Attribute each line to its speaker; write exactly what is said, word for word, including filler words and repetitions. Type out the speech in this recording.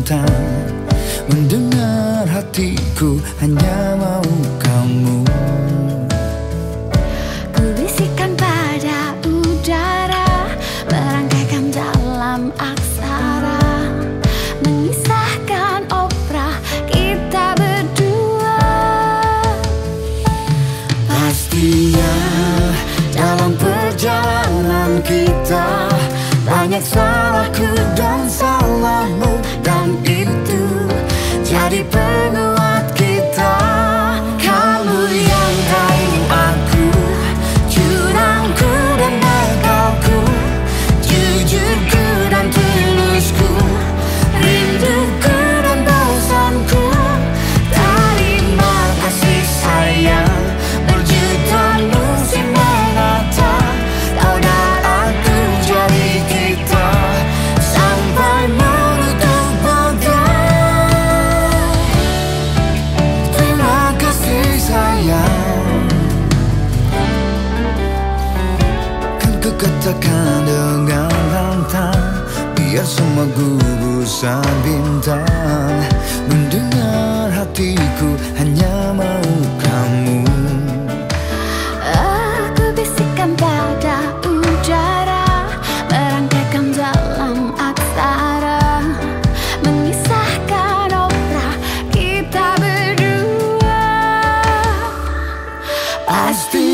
Speaker 1: bintang. Mendengar hatiku hanya mau kamu.
Speaker 2: Ku bisikan pada udara, merangkaikan dalam aksara, mengisahkan opera kita berdua.
Speaker 1: Pastinya dalam perjalanan kita banyak salahku dan salahmu, dan itu jadi penguat kita. Kamu yang tahu aku, curangku dan nakalku, jujurku dan tulusku, rinduku dan bosanku. Terima kasih sayang, berjuta musim menata, kau dan aku jadi kita sampai menutup badan. Terima kasih sayang, kan ku katakan dengan lantang, biar semua gugusan bintang. Mendengar hatiku hanya mau kamu.
Speaker 2: Aku bisikan pada udara, merangkaikan dalam aksara, mengisahkan opera kita berdua.
Speaker 1: Pasti